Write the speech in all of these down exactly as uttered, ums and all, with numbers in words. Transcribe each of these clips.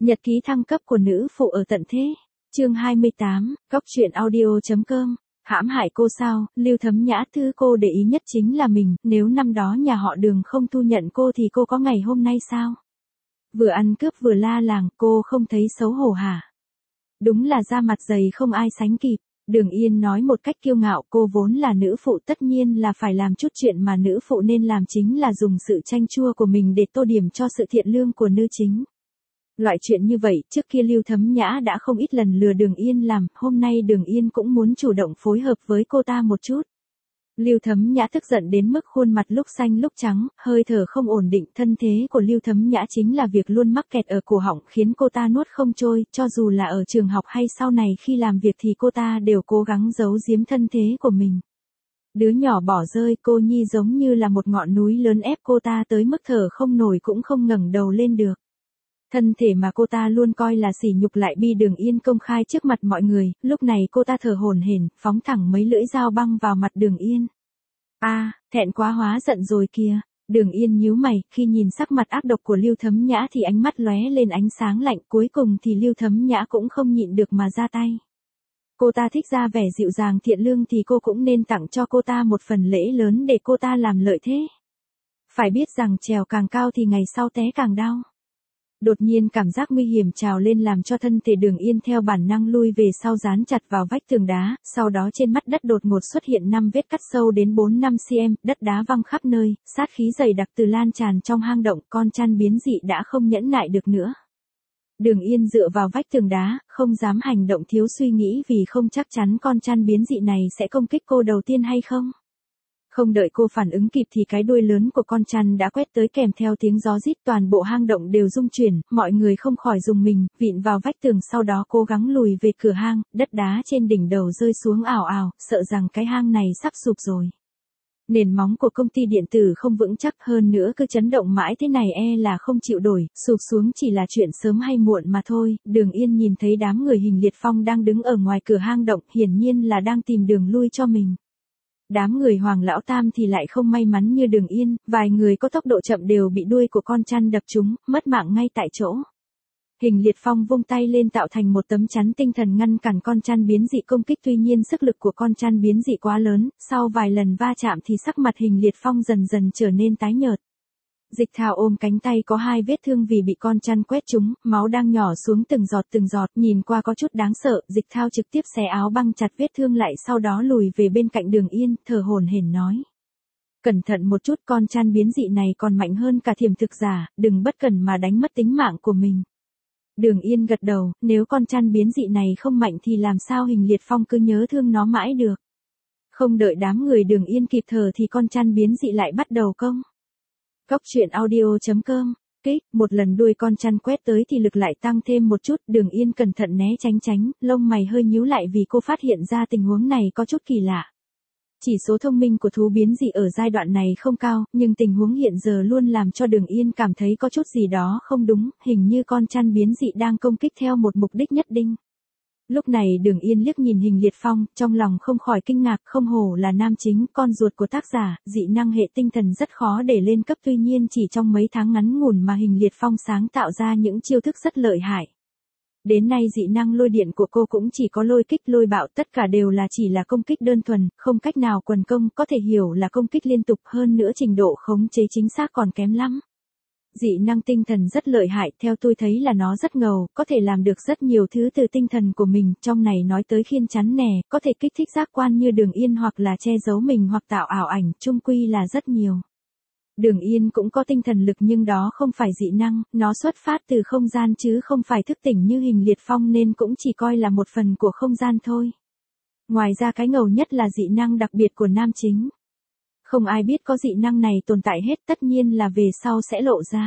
Nhật ký thăng cấp của nữ phụ ở tận thế. Chương hai mươi tám, Cóc truyện audio chấm com. Hãm hại cô sao? Lưu Thấm Nhã thứ cô để ý nhất chính là mình, nếu năm đó nhà họ Đường không thu nhận cô thì cô có ngày hôm nay sao? Vừa ăn cướp vừa la làng, cô không thấy xấu hổ hả? Đúng là da mặt dày không ai sánh kịp. Đường Yên nói một cách kiêu ngạo, cô vốn là nữ phụ tất nhiên là phải làm chút chuyện mà nữ phụ nên làm, chính là dùng sự chanh chua của mình để tô điểm cho sự thiện lương của nữ chính. Loại chuyện như vậy, trước kia Lưu Thấm Nhã đã không ít lần lừa Đường Yên làm, hôm nay Đường Yên cũng muốn chủ động phối hợp với cô ta một chút. Lưu Thấm Nhã tức giận đến mức khuôn mặt lúc xanh lúc trắng, hơi thở không ổn định, thân thế của Lưu Thấm Nhã chính là việc luôn mắc kẹt ở cổ họng khiến cô ta nuốt không trôi, cho dù là ở trường học hay sau này khi làm việc thì cô ta đều cố gắng giấu giếm thân thế của mình. Đứa nhỏ bỏ rơi, cô nhi giống như là một ngọn núi lớn ép cô ta tới mức thở không nổi cũng không ngẩng đầu lên được. Thân thể mà cô ta luôn coi là sỉ nhục lại bị Đường Yên công khai trước mặt mọi người, lúc này cô ta thở hổn hển, phóng thẳng mấy lưỡi dao băng vào mặt Đường Yên. A, à, thẹn quá hóa giận rồi kìa. Đường Yên nhíu mày, khi nhìn sắc mặt ác độc của Lưu Thấm Nhã thì ánh mắt lóe lên ánh sáng lạnh, cuối cùng thì Lưu Thấm Nhã cũng không nhịn được mà ra tay. Cô ta thích ra vẻ dịu dàng thiện lương thì cô cũng nên tặng cho cô ta một phần lễ lớn để cô ta làm lợi thế. Phải biết rằng trèo càng cao thì ngày sau té càng đau. Đột nhiên cảm giác nguy hiểm trào lên làm cho thân thể Đường Yên theo bản năng lui về sau dán chặt vào vách tường đá, sau đó trên mặt đất đột ngột xuất hiện năm vết cắt sâu đến bốn năm xăng-ti-mét, đất đá văng khắp nơi, sát khí dày đặc từ lan tràn trong hang động, con chăn biến dị đã không nhẫn nại được nữa. Đường Yên dựa vào vách tường đá, không dám hành động thiếu suy nghĩ vì không chắc chắn con chăn biến dị này sẽ công kích cô đầu tiên hay không. Không đợi cô phản ứng kịp thì cái đuôi lớn của con chăn đã quét tới kèm theo tiếng gió rít, toàn bộ hang động đều rung chuyển, mọi người không khỏi rùng mình, vịn vào vách tường sau đó cố gắng lùi về cửa hang, đất đá trên đỉnh đầu rơi xuống ào ào, sợ rằng cái hang này sắp sụp rồi. Nền móng của công ty điện tử không vững chắc, hơn nữa cứ chấn động mãi thế này e là không chịu nổi, sụp xuống chỉ là chuyện sớm hay muộn mà thôi. Đường Yên nhìn thấy đám người Hình Liệt Phong đang đứng ở ngoài cửa hang động, hiển nhiên là đang tìm đường lui cho mình. Đám người Hoàng Lão Tam thì lại không may mắn như Đường Yên, vài người có tốc độ chậm đều bị đuôi của con chăn đập trúng, mất mạng ngay tại chỗ. Hình Liệt Phong vung tay lên tạo thành một tấm chắn tinh thần ngăn cản con chăn biến dị công kích, tuy nhiên sức lực của con chăn biến dị quá lớn, sau vài lần va chạm thì sắc mặt Hình Liệt Phong dần dần trở nên tái nhợt. Dịch Thao ôm cánh tay có hai vết thương vì bị con chăn quét trúng, máu đang nhỏ xuống từng giọt từng giọt, nhìn qua có chút đáng sợ. Dịch Thao trực tiếp xé áo băng chặt vết thương lại, sau đó lùi về bên cạnh Đường Yên, thở hổn hển nói: "Cẩn thận một chút, con chăn biến dị này còn mạnh hơn cả thiểm thực giả, đừng bất cẩn mà đánh mất tính mạng của mình." Đường Yên gật đầu, nếu con chăn biến dị này không mạnh thì làm sao Hình Liệt Phong cứ nhớ thương nó mãi được. Không đợi đám người Đường Yên kịp thở thì con chăn biến dị lại bắt đầu công. Cóc truyện audio chấm com. Kích, một lần đuôi con chăn quét tới thì lực lại tăng thêm một chút, Đường Yên cẩn thận né tránh tránh, lông mày hơi nhíu lại vì cô phát hiện ra tình huống này có chút kỳ lạ. Chỉ số thông minh của thú biến dị ở giai đoạn này không cao, nhưng tình huống hiện giờ luôn làm cho Đường Yên cảm thấy có chút gì đó không đúng, hình như con chăn biến dị đang công kích theo một mục đích nhất định. Lúc này Đường Yên liếc nhìn Hình Liệt Phong, trong lòng không khỏi kinh ngạc, không hổ là nam chính, con ruột của tác giả, dị năng hệ tinh thần rất khó để lên cấp, tuy nhiên chỉ trong mấy tháng ngắn ngủn mà Hình Liệt Phong sáng tạo ra những chiêu thức rất lợi hại. Đến nay dị năng lôi điện của cô cũng chỉ có lôi kích lôi bạo, tất cả đều là chỉ là công kích đơn thuần, không cách nào quần công, có thể hiểu là công kích liên tục, hơn nữa trình độ khống chế chính xác còn kém lắm. Dị năng tinh thần rất lợi hại, theo tôi thấy là nó rất ngầu, có thể làm được rất nhiều thứ từ tinh thần của mình, trong này nói tới khiên chắn nè, có thể kích thích giác quan như Đường Yên hoặc là che giấu mình hoặc tạo ảo ảnh, chung quy là rất nhiều. Đường Yên cũng có tinh thần lực nhưng đó không phải dị năng, nó xuất phát từ không gian chứ không phải thức tỉnh như Hình Liệt Phong nên cũng chỉ coi là một phần của không gian thôi. Ngoài ra cái ngầu nhất là dị năng đặc biệt của nam chính. Không ai biết có dị năng này tồn tại hết, tất nhiên là về sau sẽ lộ ra.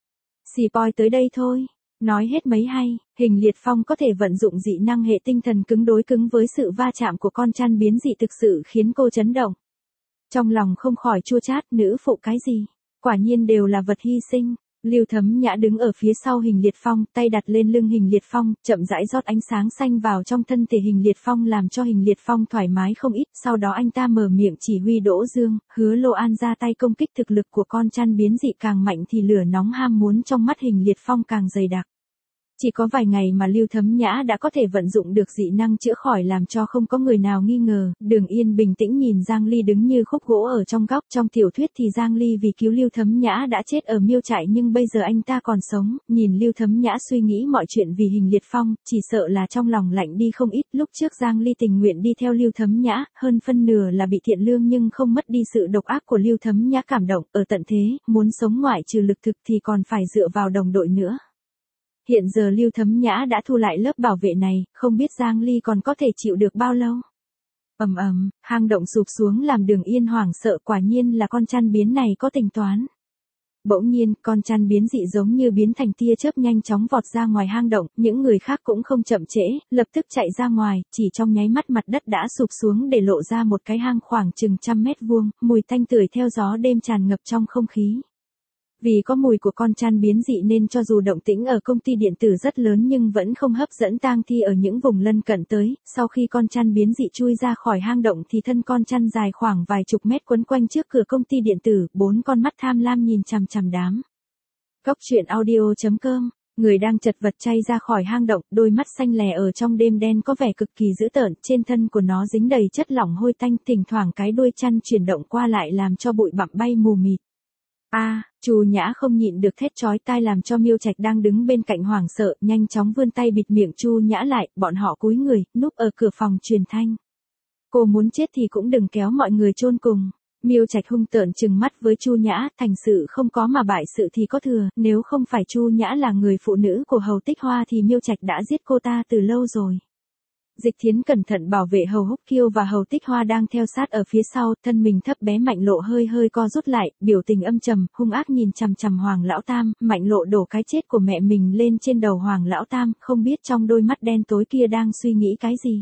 Spoil tới đây thôi. Nói hết mấy hay, Hình Liệt Phong có thể vận dụng dị năng hệ tinh thần cứng đối cứng với sự va chạm của con chăn biến dị thực sự khiến cô chấn động. Trong lòng không khỏi chua chát, nữ phụ cái gì? Quả nhiên đều là vật hy sinh. Lưu Thấm Nhã đứng ở phía sau Hình Liệt Phong, tay đặt lên lưng Hình Liệt Phong, chậm rãi rót ánh sáng xanh vào trong thân thể Hình Liệt Phong làm cho Hình Liệt Phong thoải mái không ít, sau đó anh ta mở miệng chỉ huy Đỗ Dương, Hứa Lô An ra tay công kích, thực lực của con chăn biến dị càng mạnh thì lửa nóng ham muốn trong mắt Hình Liệt Phong càng dày đặc. Chỉ có vài ngày mà Lưu Thấm Nhã đã có thể vận dụng được dị năng chữa khỏi làm cho không có người nào nghi ngờ. Đường Yên bình tĩnh nhìn Giang Ly đứng như khúc gỗ ở trong góc. Trong tiểu thuyết thì Giang Ly vì cứu Lưu Thấm Nhã đã chết ở miêu trại, nhưng bây giờ anh ta còn sống. Nhìn Lưu Thấm Nhã suy nghĩ mọi chuyện vì Hình Liệt Phong, chỉ sợ là trong lòng lạnh đi không ít. Lúc trước Giang Ly tình nguyện đi theo Lưu Thấm Nhã, hơn phân nửa là bị thiện lương nhưng không mất đi sự độc ác của Lưu Thấm Nhã cảm động. Ở tận thế, muốn sống ngoại trừ lực thực thì còn phải dựa vào đồng đội nữa. Hiện giờ Lưu Thấm Nhã đã thu lại lớp bảo vệ này, không biết Giang Ly còn có thể chịu được bao lâu. Ầm ầm, hang động sụp xuống làm Đường Yên hoảng sợ, quả nhiên là con chăn biến này có tính toán. Bỗng nhiên, con chăn biến dị giống như biến thành tia chớp nhanh chóng vọt ra ngoài hang động, những người khác cũng không chậm trễ, lập tức chạy ra ngoài, chỉ trong nháy mắt mặt đất đã sụp xuống để lộ ra một cái hang khoảng chừng trăm mét vuông, mùi tanh tưởi theo gió đêm tràn ngập trong không khí. Vì có mùi của con chăn biến dị nên cho dù động tĩnh ở công ty điện tử rất lớn nhưng vẫn không hấp dẫn tang thi ở những vùng lân cận tới. Sau khi con chăn biến dị chui ra khỏi hang động thì thân con chăn dài khoảng vài chục mét quấn quanh trước cửa công ty điện tử, bốn con mắt tham lam nhìn chằm chằm đám. Góc truyện audio chấm com. Người đang chật vật chay ra khỏi hang động, đôi mắt xanh lè ở trong đêm đen có vẻ cực kỳ dữ tợn, trên thân của nó dính đầy chất lỏng hôi tanh, thỉnh thoảng cái đuôi chăn chuyển động qua lại làm cho bụi bặm bay mù mịt. A, à, Chu Nhã không nhịn được thét chói tai làm cho Miêu Trạch đang đứng bên cạnh hoảng sợ, nhanh chóng vươn tay bịt miệng Chu Nhã lại, bọn họ cúi người, núp ở cửa phòng truyền thanh. Cô muốn chết thì cũng đừng kéo mọi người chôn cùng. Miêu Trạch hung tợn trừng mắt với Chu Nhã, thành sự không có mà bại sự thì có thừa, nếu không phải Chu Nhã là người phụ nữ của Hầu Tích Hoa thì Miêu Trạch đã giết cô ta từ lâu rồi. Dịch Thiến cẩn thận bảo vệ Hầu Húc Kiêu và Hầu Tích Hoa đang theo sát ở phía sau, thân mình thấp bé Mạnh Lộ hơi hơi co rút lại, biểu tình âm trầm, hung ác nhìn chằm chằm Hoàng Lão Tam. Mạnh Lộ đổ cái chết của mẹ mình lên trên đầu Hoàng Lão Tam, không biết trong đôi mắt đen tối kia đang suy nghĩ cái gì.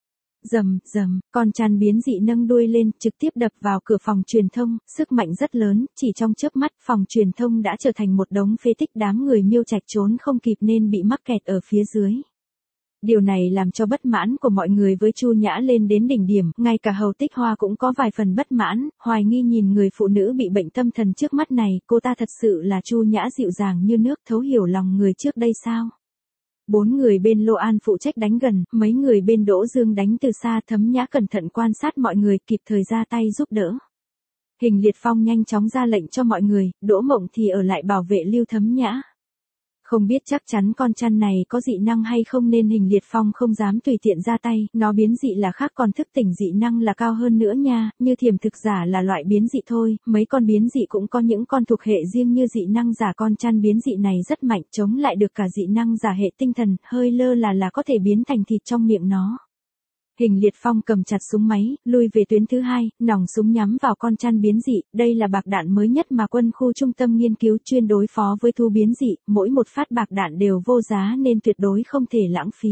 Rầm, rầm, con chăn biến dị nâng đuôi lên, trực tiếp đập vào cửa phòng truyền thông, sức mạnh rất lớn, chỉ trong chớp mắt, phòng truyền thông đã trở thành một đống phế tích, đám người Miêu Trạch trốn không kịp nên bị mắc kẹt ở phía dưới. Điều này làm cho bất mãn của mọi người với Chu Nhã lên đến đỉnh điểm, ngay cả Hầu Tích Hoa cũng có vài phần bất mãn, hoài nghi nhìn người phụ nữ bị bệnh tâm thần trước mắt này, cô ta thật sự là Chu Nhã dịu dàng như nước, thấu hiểu lòng người trước đây sao? Bốn người bên Lô An phụ trách đánh gần, mấy người bên Đỗ Dương đánh từ xa. Thấm Nhã cẩn thận quan sát mọi người, kịp thời ra tay giúp đỡ. Hình Liệt Phong nhanh chóng ra lệnh cho mọi người, Đỗ Mộng thì ở lại bảo vệ Lưu Thấm Nhã. Không biết chắc chắn con chăn này có dị năng hay không nên Hình Liệt Phong không dám tùy tiện ra tay, nó biến dị là khác còn thức tỉnh dị năng là cao hơn nữa nha, như Thiểm Thực Giả là loại biến dị thôi, mấy con biến dị cũng có những con thuộc hệ riêng như dị năng giả, con chăn biến dị này rất mạnh, chống lại được cả dị năng giả hệ tinh thần, hơi lơ là là có thể biến thành thịt trong miệng nó. Hình Liệt Phong cầm chặt súng máy, lui về tuyến thứ hai, nòng súng nhắm vào con chăn biến dị, đây là bạc đạn mới nhất mà quân khu trung tâm nghiên cứu chuyên đối phó với thú biến dị, mỗi một phát bạc đạn đều vô giá nên tuyệt đối không thể lãng phí.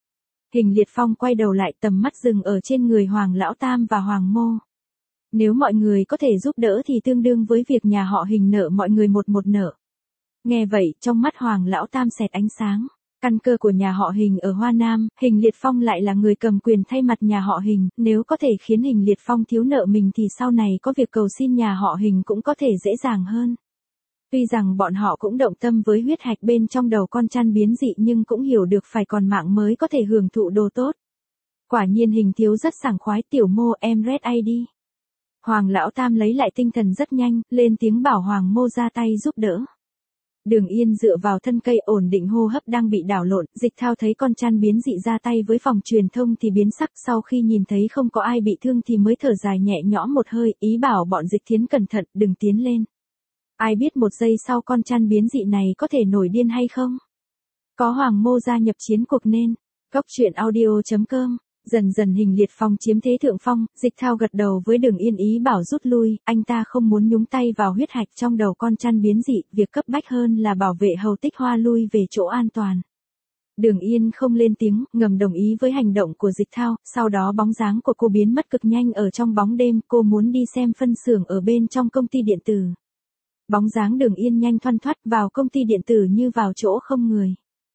Hình Liệt Phong quay đầu lại, tầm mắt dừng ở trên người Hoàng Lão Tam và Hoàng Mô. Nếu mọi người có thể giúp đỡ thì tương đương với việc nhà họ Hình nợ mọi người một một nợ. Nghe vậy, trong mắt Hoàng Lão Tam xẹt ánh sáng. Căn cơ của nhà họ Hình ở Hoa Nam, Hình Liệt Phong lại là người cầm quyền thay mặt nhà họ Hình, nếu có thể khiến Hình Liệt Phong thiếu nợ mình thì sau này có việc cầu xin nhà họ Hình cũng có thể dễ dàng hơn. Tuy rằng bọn họ cũng động tâm với huyết hạch bên trong đầu con chăn biến dị nhưng cũng hiểu được phải còn mạng mới có thể hưởng thụ đồ tốt. Quả nhiên Hình thiếu rất sảng khoái, Tiểu Mô em Red i đê. Hoàng Lão Tam lấy lại tinh thần rất nhanh, lên tiếng bảo Hoàng Mô ra tay giúp đỡ. Đường Yên dựa vào thân cây ổn định hô hấp đang bị đảo lộn, Dịch Thao thấy con chăn biến dị ra tay với phòng truyền thông thì biến sắc, sau khi nhìn thấy không có ai bị thương thì mới thở dài nhẹ nhõm một hơi, ý bảo bọn Dịch Thiến cẩn thận, đừng tiến lên. Ai biết một giây sau con chăn biến dị này có thể nổi điên hay không? Có Hoàng Mô gia nhập chiến cuộc nên. Góc truyện audio chấm com. Dần dần Hình Liệt Phong chiếm thế thượng phong, Dịch Thao gật đầu với Đường Yên ý bảo rút lui, anh ta không muốn nhúng tay vào huyết hạch trong đầu con chăn biến dị, việc cấp bách hơn là bảo vệ Hầu Tích Hoa lui về chỗ an toàn. Đường Yên không lên tiếng, ngầm đồng ý với hành động của Dịch Thao, sau đó bóng dáng của cô biến mất cực nhanh ở trong bóng đêm, cô muốn đi xem phân xưởng ở bên trong công ty điện tử. Bóng dáng Đường Yên nhanh thoăn thoắt vào công ty điện tử như vào chỗ không người.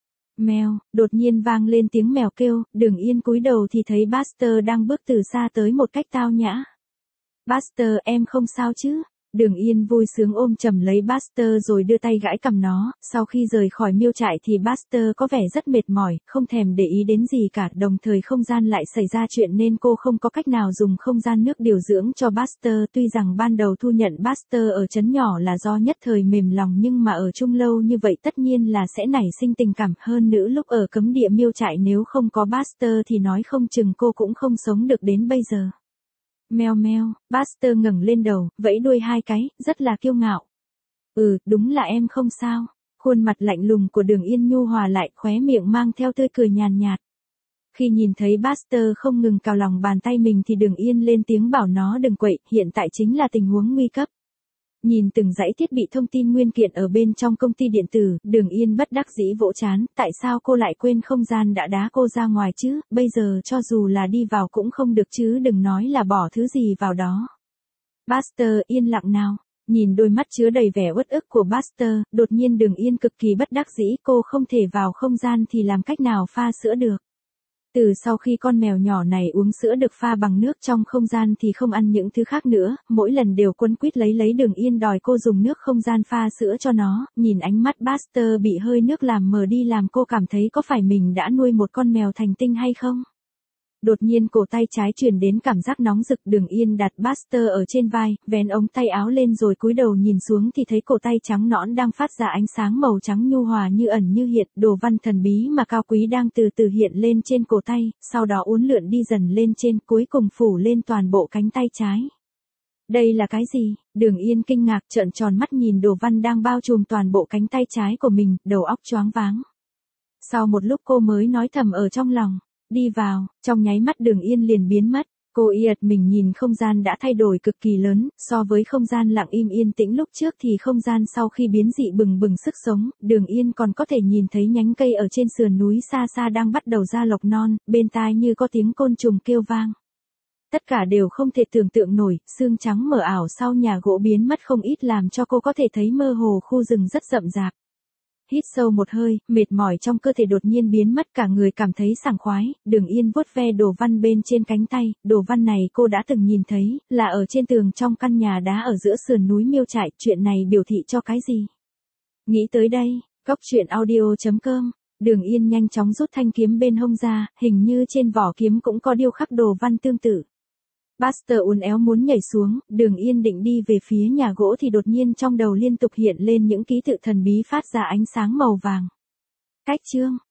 Mèo, đột nhiên vang lên tiếng mèo kêu, Đường Yên cúi đầu thì thấy Buster đang bước từ xa tới một cách tao nhã. Buster, em không sao chứ? Đường Yên vui sướng ôm chầm lấy Buster rồi đưa tay gãi cằm nó, sau khi rời khỏi miêu trại thì Buster có vẻ rất mệt mỏi, không thèm để ý đến gì cả, đồng thời không gian lại xảy ra chuyện nên cô không có cách nào dùng không gian nước điều dưỡng cho Buster, tuy rằng ban đầu thu nhận Buster ở trấn nhỏ là do nhất thời mềm lòng nhưng mà ở chung lâu như vậy tất nhiên là sẽ nảy sinh tình cảm, hơn nữa lúc ở cấm địa miêu trại nếu không có Buster thì nói không chừng cô cũng không sống được đến bây giờ. Meo meo, Buster ngẩng lên đầu, vẫy đuôi hai cái, rất là kiêu ngạo. Ừ, đúng là em không sao. Khuôn mặt lạnh lùng của Đường Yên nhu hòa lại, khóe miệng mang theo tươi cười nhàn nhạt. Khi nhìn thấy Buster không ngừng cào lòng bàn tay mình thì Đường Yên lên tiếng bảo nó đừng quậy, hiện tại chính là tình huống nguy cấp. Nhìn từng dãy thiết bị thông tin nguyên kiện ở bên trong công ty điện tử, Đường Yên bất đắc dĩ vỗ trán, tại sao cô lại quên không gian đã đá cô ra ngoài chứ, bây giờ cho dù là đi vào cũng không được chứ đừng nói là bỏ thứ gì vào đó. Buster yên lặng nào, nhìn đôi mắt chứa đầy vẻ uất ức của Buster, đột nhiên Đường Yên cực kỳ bất đắc dĩ, cô không thể vào không gian thì làm cách nào pha sữa được. Từ sau khi con mèo nhỏ này uống sữa được pha bằng nước trong không gian thì không ăn những thứ khác nữa, mỗi lần đều quấn quýt lấy lấy Đường Yên đòi cô dùng nước không gian pha sữa cho nó, nhìn ánh mắt Buster bị hơi nước làm mờ đi làm cô cảm thấy có phải mình đã nuôi một con mèo thành tinh hay không? Đột nhiên cổ tay trái truyền đến cảm giác nóng rực, Đường Yên đặt Buster ở trên vai, vén ống tay áo lên rồi cúi đầu nhìn xuống thì thấy cổ tay trắng nõn đang phát ra ánh sáng màu trắng nhu hòa như ẩn như hiện, đồ văn thần bí mà cao quý đang từ từ hiện lên trên cổ tay, sau đó uốn lượn đi dần lên trên, cuối cùng phủ lên toàn bộ cánh tay trái. Đây là cái gì? Đường Yên kinh ngạc trợn tròn mắt nhìn đồ văn đang bao trùm toàn bộ cánh tay trái của mình, đầu óc choáng váng. Sau một lúc cô mới nói thầm ở trong lòng. Đi vào, trong nháy mắt Đường Yên liền biến mất, cô yệt mình nhìn không gian đã thay đổi cực kỳ lớn, so với không gian lặng im yên tĩnh lúc trước thì không gian sau khi biến dị bừng bừng sức sống, Đường Yên còn có thể nhìn thấy nhánh cây ở trên sườn núi xa xa đang bắt đầu ra lộc non, bên tai như có tiếng côn trùng kêu vang. Tất cả đều không thể tưởng tượng nổi, sương trắng mờ ảo sau nhà gỗ biến mất không ít làm cho cô có thể thấy mơ hồ khu rừng rất rậm rạp. Hít sâu một hơi, mệt mỏi trong cơ thể đột nhiên biến mất, cả người cảm thấy sảng khoái, Đường Yên vuốt ve đồ văn bên trên cánh tay, đồ văn này cô đã từng nhìn thấy, là ở trên tường trong căn nhà đá ở giữa sườn núi miêu trại, chuyện này biểu thị cho cái gì? Nghĩ tới đây, góc truyện audio chấm com, Đường Yên nhanh chóng rút thanh kiếm bên hông ra, hình như trên vỏ kiếm cũng có điêu khắc đồ văn tương tự. Buster uốn éo muốn nhảy xuống, Đường Yên định đi về phía nhà gỗ thì đột nhiên trong đầu liên tục hiện lên những ký tự thần bí phát ra ánh sáng màu vàng. Cách chương